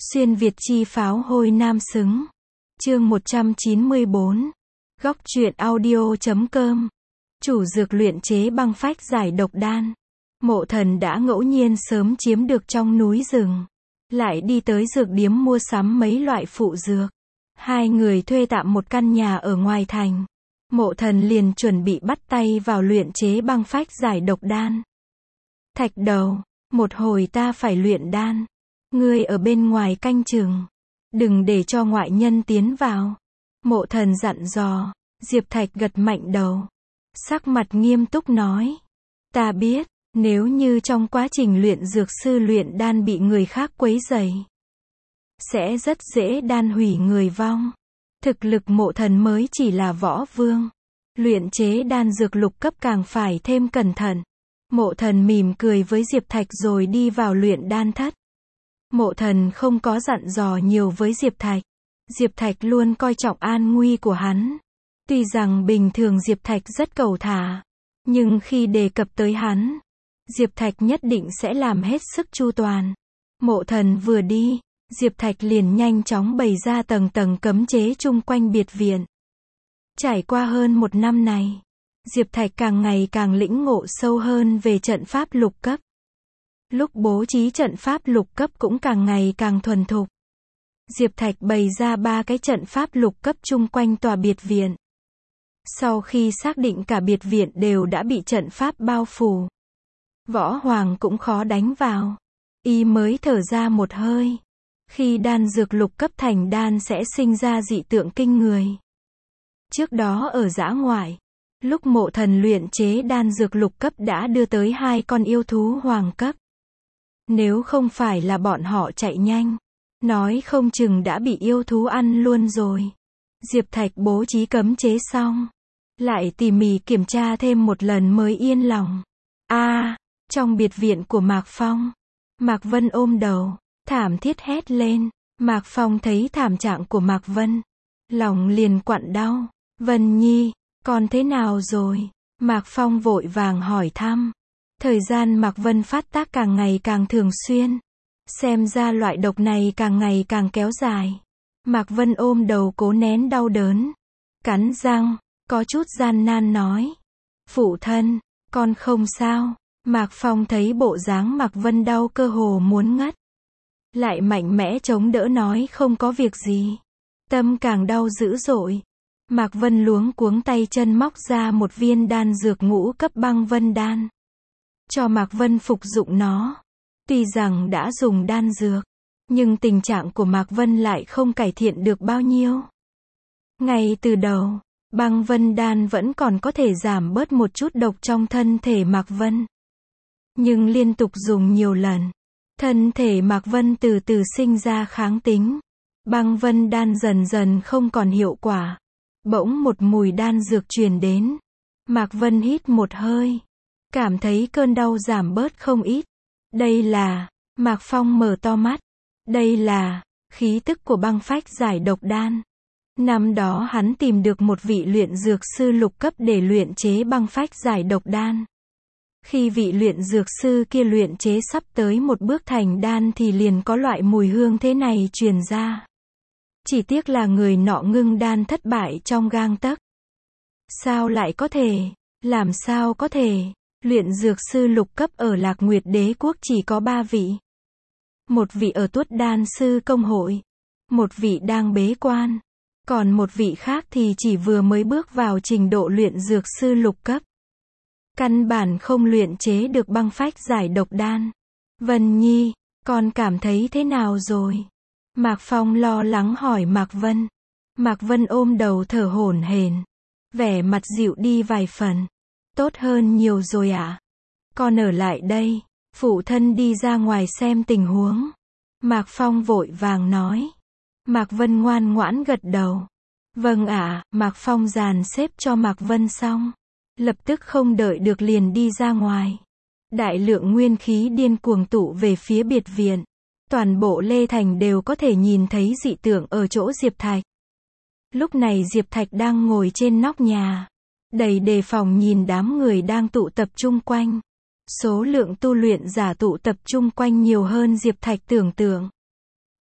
Xuyên Việt chi pháo hôi nam xứng. Chương 194. Góc truyện audio.com. Chủ dược luyện chế băng phách giải độc đan. Mộ Thần đã ngẫu nhiên sớm chiếm được trong núi rừng. Lại đi tới dược điếm mua sắm mấy loại phụ dược. Hai người thuê tạm một căn nhà ở ngoài thành. Mộ Thần liền chuẩn bị bắt tay vào luyện chế băng phách giải độc đan. Thạch Đầu, một hồi ta phải luyện đan. Ngươi ở bên ngoài canh chừng. Đừng để cho ngoại nhân tiến vào. Mộ Thần dặn dò. Diệp Thạch gật mạnh đầu. Sắc mặt nghiêm túc nói. Ta biết, nếu như trong quá trình luyện dược sư luyện đan bị người khác quấy rầy, sẽ rất dễ đan hủy người vong. Thực lực Mộ Thần mới chỉ là võ vương. Luyện chế đan dược lục cấp càng phải thêm cẩn thận. Mộ Thần mỉm cười với Diệp Thạch rồi đi vào luyện đan thất. Mộ Thần không có dặn dò nhiều với Diệp Thạch. Diệp Thạch luôn coi trọng an nguy của hắn. Tuy rằng bình thường Diệp Thạch rất cầu thả, nhưng khi đề cập tới hắn, Diệp Thạch nhất định sẽ làm hết sức chu toàn. Mộ Thần vừa đi, Diệp Thạch liền nhanh chóng bày ra tầng tầng cấm chế chung quanh biệt viện. Trải qua hơn một năm này, Diệp Thạch càng ngày càng lĩnh ngộ sâu hơn về trận pháp lục cấp. Lúc bố trí trận pháp lục cấp cũng càng ngày càng thuần thục. Diệp Thạch bày ra 3 cái trận pháp lục cấp chung quanh tòa biệt viện. Sau khi xác định cả biệt viện đều đã bị trận pháp bao phủ, Võ Hoàng cũng khó đánh vào, y mới thở ra một hơi. Khi đan dược lục cấp thành đan sẽ sinh ra dị tượng kinh người. Trước đó ở dã ngoại, lúc Mộ Thần luyện chế đan dược lục cấp đã đưa tới 2 con yêu thú hoàng cấp. Nếu không phải là bọn họ chạy nhanh, nói không chừng đã bị yêu thú ăn luôn rồi. Diệp Thạch bố trí cấm chế xong, lại tỉ mỉ kiểm tra thêm một lần mới yên lòng. Trong biệt viện của Mạc Phong, Mạc Vân ôm đầu, thảm thiết hét lên. Mạc Phong thấy thảm trạng của Mạc Vân, lòng liền quặn đau. Vân Nhi, con thế nào rồi? Mạc Phong vội vàng hỏi thăm. Thời gian Mạc Vân phát tác càng ngày càng thường xuyên. Xem ra loại độc này càng ngày càng kéo dài. Mạc Vân ôm đầu cố nén đau đớn. Cắn răng, có chút gian nan nói. Phụ thân, con không sao. Mạc Phong thấy bộ dáng Mạc Vân đau cơ hồ muốn ngất. Lại mạnh mẽ chống đỡ nói không có việc gì. Tâm càng đau dữ dội. Mạc Vân luống cuống tay chân móc ra một viên đan dược ngũ cấp băng vân đan. Cho Mạc Vân phục dụng nó. Tuy rằng đã dùng đan dược, nhưng tình trạng của Mạc Vân lại không cải thiện được bao nhiêu. Ngay từ đầu, băng vân đan vẫn còn có thể giảm bớt một chút độc trong thân thể Mạc Vân. Nhưng liên tục dùng nhiều lần, thân thể Mạc Vân từ từ sinh ra kháng tính. Băng vân đan dần dần không còn hiệu quả. Bỗng một mùi đan dược truyền đến. Mạc Vân hít một hơi, cảm thấy cơn đau giảm bớt không ít. Đây là, Mạc Phong mở to mắt. Đây là khí tức của băng phách giải độc đan. Năm đó hắn tìm được một vị luyện dược sư lục cấp để luyện chế băng phách giải độc đan. Khi vị luyện dược sư kia luyện chế sắp tới một bước thành đan thì liền có loại mùi hương thế này truyền ra. Chỉ tiếc là người nọ ngưng đan thất bại trong gang tấc. Sao lại có thể? Làm sao có thể? Luyện dược sư lục cấp ở Lạc Nguyệt Đế quốc chỉ có 3 vị. Một vị ở Tuất Đan sư công hội, một vị đang bế quan, còn một vị khác thì chỉ vừa mới bước vào trình độ luyện dược sư lục cấp. Căn bản không luyện chế được băng phách giải độc đan. Vân Nhi, con cảm thấy thế nào rồi? Mạc Phong lo lắng hỏi Mạc Vân. Mạc Vân ôm đầu thở hổn hển, vẻ mặt dịu đi vài phần. Tốt hơn nhiều rồi ạ. Con ở lại đây, phụ thân đi ra ngoài xem tình huống. Mạc Phong vội vàng nói. Mạc Vân ngoan ngoãn gật đầu. Vâng ạ. Mạc Phong dàn xếp cho Mạc Vân xong, lập tức không đợi được liền đi ra ngoài. Đại lượng nguyên khí điên cuồng tụ về phía biệt viện. Toàn bộ Lê Thành đều có thể nhìn thấy dị tượng ở chỗ Diệp Thạch. Lúc này Diệp Thạch đang ngồi trên nóc nhà, đầy đề phòng nhìn đám người đang tụ tập chung quanh. Số lượng tu luyện giả tụ tập chung quanh nhiều hơn Diệp Thạch tưởng tượng.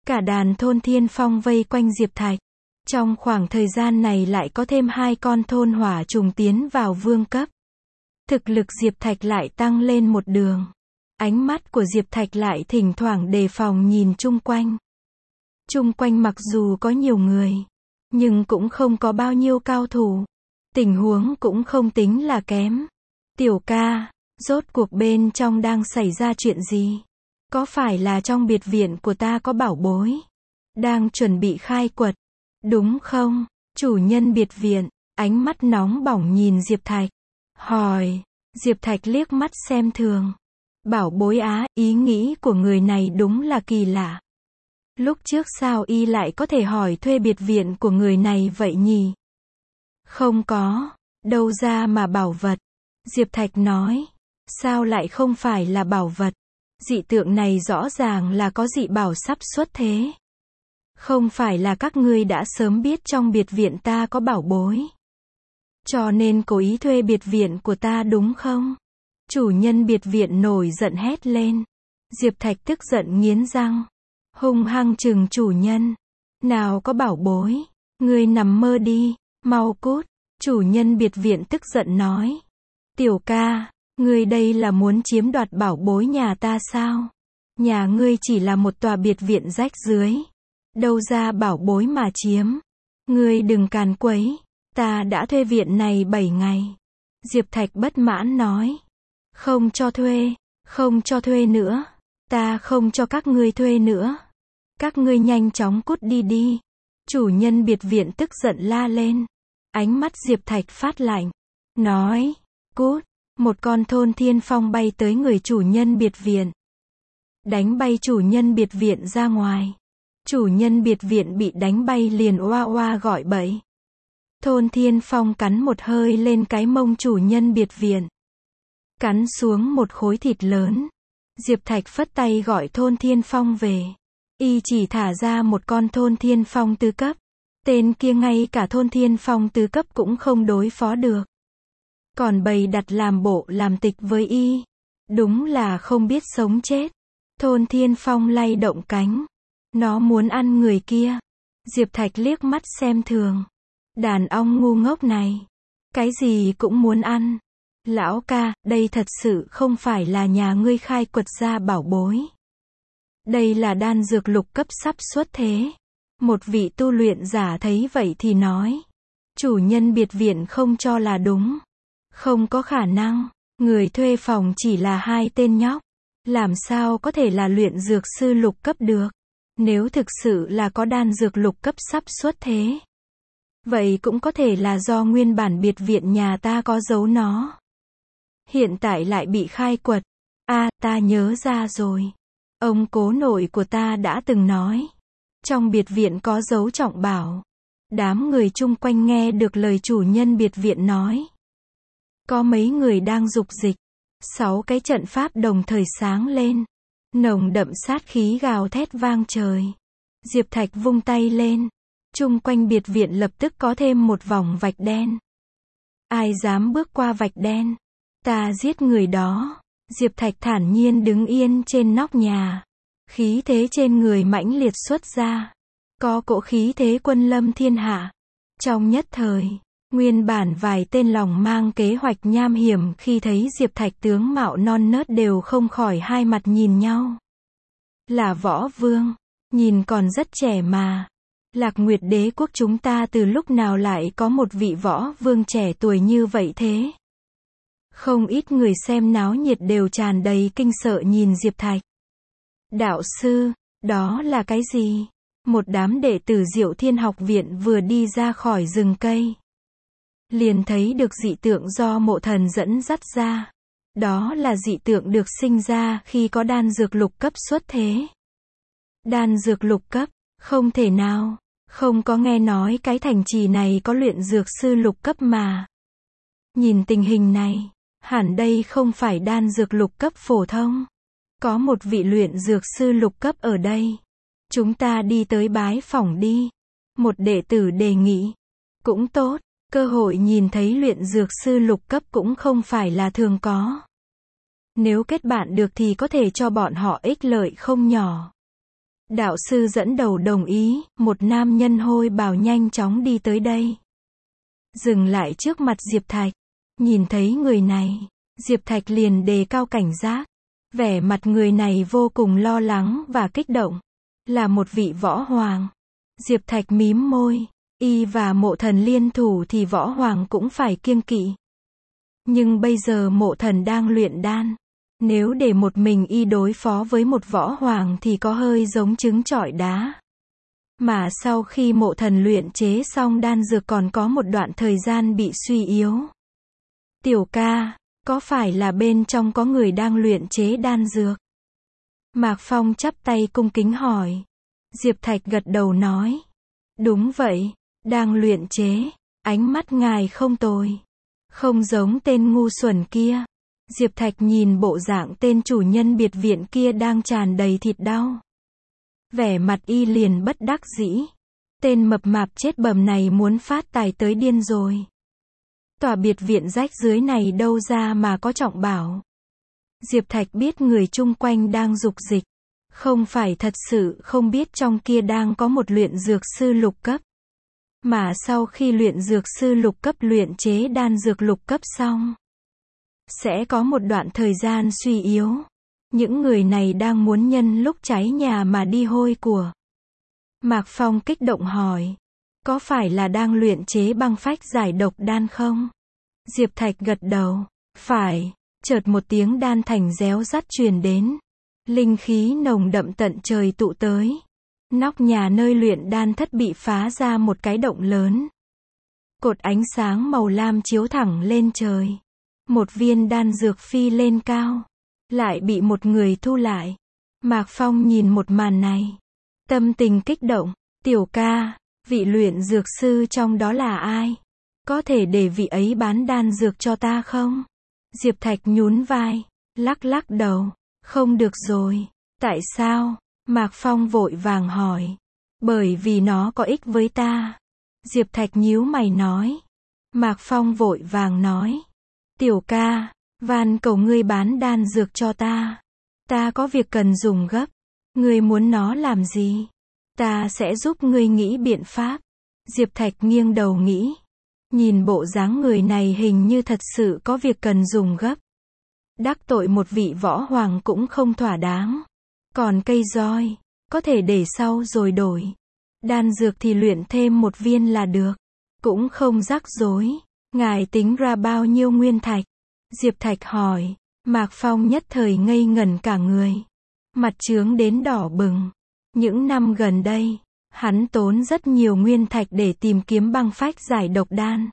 Cả đàn thôn Thiên Phong vây quanh Diệp Thạch. Trong khoảng thời gian này lại có thêm 2 con thôn hỏa trùng tiến vào vương cấp. Thực lực Diệp Thạch lại tăng lên một đường. Ánh mắt của Diệp Thạch lại thỉnh thoảng đề phòng nhìn chung quanh. Chung quanh mặc dù có nhiều người, nhưng cũng không có bao nhiêu cao thủ. Tình huống cũng không tính là kém. Tiểu ca, rốt cuộc bên trong đang xảy ra chuyện gì? Có phải là trong biệt viện của ta có bảo bối? Đang chuẩn bị khai quật, đúng không? Chủ nhân biệt viện, ánh mắt nóng bỏng nhìn Diệp Thạch. Hỏi, Diệp Thạch liếc mắt xem thường. Bảo bối á, ý nghĩ của người này đúng là kỳ lạ. Lúc trước sao y lại có thể hỏi thuê biệt viện của người này vậy nhỉ? Không có, đâu ra mà bảo vật. Diệp Thạch nói, sao lại không phải là bảo vật? Dị tượng này rõ ràng là có dị bảo sắp xuất thế. Không phải là các ngươi đã sớm biết trong biệt viện ta có bảo bối, cho nên cố ý thuê biệt viện của ta đúng không? Chủ nhân biệt viện nổi giận hét lên. Diệp Thạch tức giận nghiến răng, hung hăng trừng chủ nhân. Nào có bảo bối, ngươi nằm mơ đi, mau cút. Chủ nhân biệt viện tức giận nói. Tiểu ca, ngươi đây là muốn chiếm đoạt bảo bối nhà ta sao? Nhà ngươi chỉ là một tòa biệt viện rách rưới, đâu ra bảo bối mà chiếm. Ngươi đừng càn quấy, ta đã thuê viện này 7 ngày. Diệp Thạch bất mãn nói. Không cho thuê, không cho thuê nữa. Ta không cho các ngươi thuê nữa. Các ngươi nhanh chóng cút đi đi. Chủ nhân biệt viện tức giận la lên. Ánh mắt Diệp Thạch phát lạnh. Nói, cút. Một con thôn Thiên Phong bay tới người chủ nhân biệt viện. Đánh bay chủ nhân biệt viện ra ngoài. Chủ nhân biệt viện bị đánh bay liền oa oa gọi bậy. Thôn Thiên Phong cắn một hơi lên cái mông chủ nhân biệt viện. Cắn xuống một khối thịt lớn. Diệp Thạch phất tay gọi thôn Thiên Phong về. Y chỉ thả ra một con thôn Thiên Phong tứ cấp. Tên kia ngay cả thôn Thiên Phong tứ cấp cũng không đối phó được. Còn bày đặt làm bộ làm tịch với y. Đúng là không biết sống chết. Thôn Thiên Phong lay động cánh. Nó muốn ăn người kia. Diệp Thạch liếc mắt xem thường. Đàn ong ngu ngốc này. Cái gì cũng muốn ăn. Lão ca, đây thật sự không phải là nhà ngươi khai quật ra bảo bối. Đây là đan dược lục cấp sắp xuất thế. Một vị tu luyện giả thấy vậy thì nói. Chủ nhân biệt viện không cho là đúng. Không có khả năng. Người thuê phòng chỉ là 2 tên nhóc. Làm sao có thể là luyện dược sư lục cấp được. Nếu thực sự là có đan dược lục cấp sắp xuất thế, vậy cũng có thể là do nguyên bản biệt viện nhà ta có giấu nó. Hiện tại lại bị khai quật. Ta nhớ ra rồi. Ông cố nội của ta đã từng nói. Trong biệt viện có giấu trọng bảo. Đám người chung quanh nghe được lời chủ nhân biệt viện nói. Có mấy người đang dục dịch. 6 cái trận pháp đồng thời sáng lên. Nồng đậm sát khí gào thét vang trời. Diệp Thạch vung tay lên. Chung quanh biệt viện lập tức có thêm một vòng vạch đen. Ai dám bước qua vạch đen? Ta giết người đó. Diệp Thạch thản nhiên đứng yên trên nóc nhà. Khí thế trên người mãnh liệt xuất ra. Có cỗ khí thế quân lâm thiên hạ. Trong nhất thời, nguyên bản vài tên lòng mang kế hoạch nham hiểm khi thấy Diệp Thạch tướng mạo non nớt đều không khỏi hai mặt nhìn nhau. Là võ vương, nhìn còn rất trẻ mà. Lạc Nguyệt đế quốc chúng ta từ lúc nào lại có một vị võ vương trẻ tuổi như vậy thế? Không ít người xem náo nhiệt đều tràn đầy kinh sợ nhìn Diệp Thạch. Đạo sư, đó là cái gì? Một đám đệ tử Diệu Thiên học viện vừa đi ra khỏi rừng cây. Liền thấy được dị tượng do mộ thần dẫn dắt ra. Đó là dị tượng được sinh ra khi có đan dược lục cấp xuất thế. Đan dược lục cấp, không thể nào, không có nghe nói cái thành trì này có luyện dược sư lục cấp mà. Nhìn tình hình này, hẳn đây không phải đan dược lục cấp phổ thông. Có một vị luyện dược sư lục cấp ở đây. Chúng ta đi tới bái phỏng đi. Một đệ tử đề nghị. Cũng tốt, cơ hội nhìn thấy luyện dược sư lục cấp cũng không phải là thường có. Nếu kết bạn được thì có thể cho bọn họ ích lợi không nhỏ. Đạo sư dẫn đầu đồng ý, một nam nhân hôi bào nhanh chóng đi tới đây. Dừng lại trước mặt Diệp Thạch. Nhìn thấy người này, Diệp Thạch liền đề cao cảnh giác. Vẻ mặt người này vô cùng lo lắng và kích động. Là một vị võ hoàng. Diệp Thạch mím môi. Y và Mộ Thần liên thủ thì võ hoàng cũng phải kiêng kỵ. Nhưng bây giờ Mộ Thần đang luyện đan. Nếu để một mình y đối phó với một võ hoàng thì có hơi giống trứng trọi đá. Mà sau khi Mộ Thần luyện chế xong đan dược còn có một đoạn thời gian bị suy yếu. Tiểu ca, có phải là bên trong có người đang luyện chế đan dược? Mạc Phong chắp tay cung kính hỏi. Diệp Thạch gật đầu nói. Đúng vậy, đang luyện chế, ánh mắt ngài không tồi. Không giống tên ngu xuẩn kia. Diệp Thạch nhìn bộ dạng tên chủ nhân biệt viện kia đang tràn đầy thịt đau. Vẻ mặt y liền bất đắc dĩ. Tên mập mạp chết bầm này muốn phát tài tới điên rồi. Tòa biệt viện rách dưới này đâu ra mà có trọng bảo. Diệp Thạch biết người chung quanh đang dục dịch. Không phải thật sự không biết trong kia đang có một luyện dược sư lục cấp. Mà sau khi luyện dược sư lục cấp luyện chế đan dược lục cấp xong, sẽ có một đoạn thời gian suy yếu. Những người này đang muốn nhân lúc cháy nhà mà đi hôi của. Mạc Phong kích động hỏi. Có phải là đang luyện chế băng phách giải độc đan không? Diệp Thạch gật đầu. Phải. Chợt một tiếng đan thành réo rắt truyền đến. Linh khí nồng đậm tận trời tụ tới. Nóc nhà nơi luyện đan thất bị phá ra một cái động lớn. Cột ánh sáng màu lam chiếu thẳng lên trời. Một viên đan dược phi lên cao. Lại bị một người thu lại. Mạc Phong nhìn một màn này. Tâm tình kích động. Tiểu ca, vị luyện dược sư trong đó là ai? Có thể để vị ấy bán đan dược cho ta không? Diệp Thạch nhún vai. Lắc lắc đầu. Không được rồi. Tại sao? Mạc Phong vội vàng hỏi. Bởi vì nó có ích với ta. Diệp Thạch nhíu mày nói. Mạc Phong vội vàng nói. Tiểu ca, van cầu ngươi bán đan dược cho ta. Ta có việc cần dùng gấp. Ngươi muốn nó làm gì? Ta sẽ giúp ngươi nghĩ biện pháp. Diệp Thạch nghiêng đầu nghĩ. Nhìn bộ dáng người này hình như thật sự có việc cần dùng gấp. Đắc tội một vị võ hoàng cũng không thỏa đáng. Còn cây roi, có thể để sau rồi đổi. Đan dược thì luyện thêm một viên là được. Cũng không rắc rối. Ngài tính ra bao nhiêu nguyên thạch? Diệp Thạch hỏi. Mạc Phong nhất thời ngây ngẩn cả người. Mặt chướng đến đỏ bừng. Những năm gần đây, hắn tốn rất nhiều nguyên thạch để tìm kiếm băng phách giải độc đan.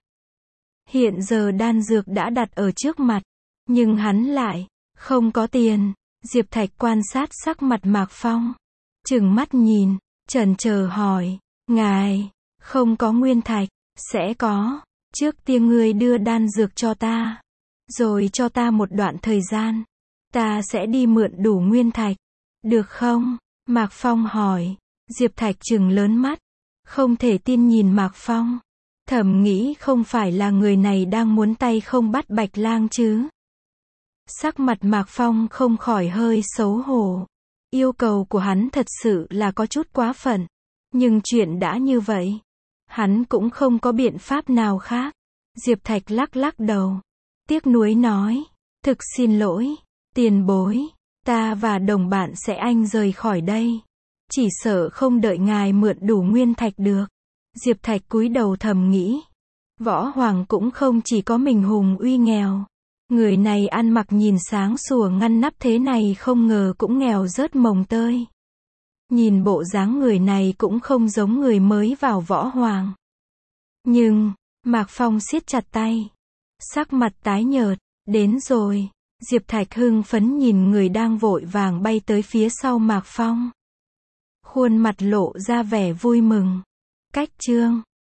Hiện giờ đan dược đã đặt ở trước mặt. Nhưng hắn lại không có tiền. Diệp Thạch quan sát sắc mặt Mạc Phong. Trừng mắt nhìn, chần chờ hỏi. Ngài, không có nguyên thạch, sẽ có. Trước tiên ngươi đưa đan dược cho ta. Rồi cho ta một đoạn thời gian. Ta sẽ đi mượn đủ nguyên thạch. Được không? Mạc Phong hỏi. Diệp Thạch trừng lớn mắt. Không thể tin nhìn Mạc Phong. Thầm nghĩ không phải là người này đang muốn tay không bắt Bạch Lang chứ. Sắc mặt Mạc Phong không khỏi hơi xấu hổ. Yêu cầu của hắn thật sự là có chút quá phận. Nhưng chuyện đã như vậy. Hắn cũng không có biện pháp nào khác. Diệp Thạch lắc lắc đầu. Tiếc nuối nói. Thực xin lỗi. Tiền bối. Ta và đồng bạn sẽ anh rời khỏi đây. Chỉ sợ không đợi ngài mượn đủ nguyên thạch được. Diệp Thạch cúi đầu thầm nghĩ. Võ hoàng cũng không chỉ có mình hùng uy nghèo. Người này ăn mặc nhìn sáng sủa ngăn nắp thế này không ngờ cũng nghèo rớt mồng tơi. Nhìn bộ dáng người này cũng không giống người mới vào võ hoàng. Nhưng, Mạc Phong siết chặt tay. Sắc mặt tái nhợt. Đến rồi. Diệp Thạch hưng phấn nhìn người đang vội vàng bay tới phía sau Mạc Phong. Khuôn mặt lộ ra vẻ vui mừng. Cách chương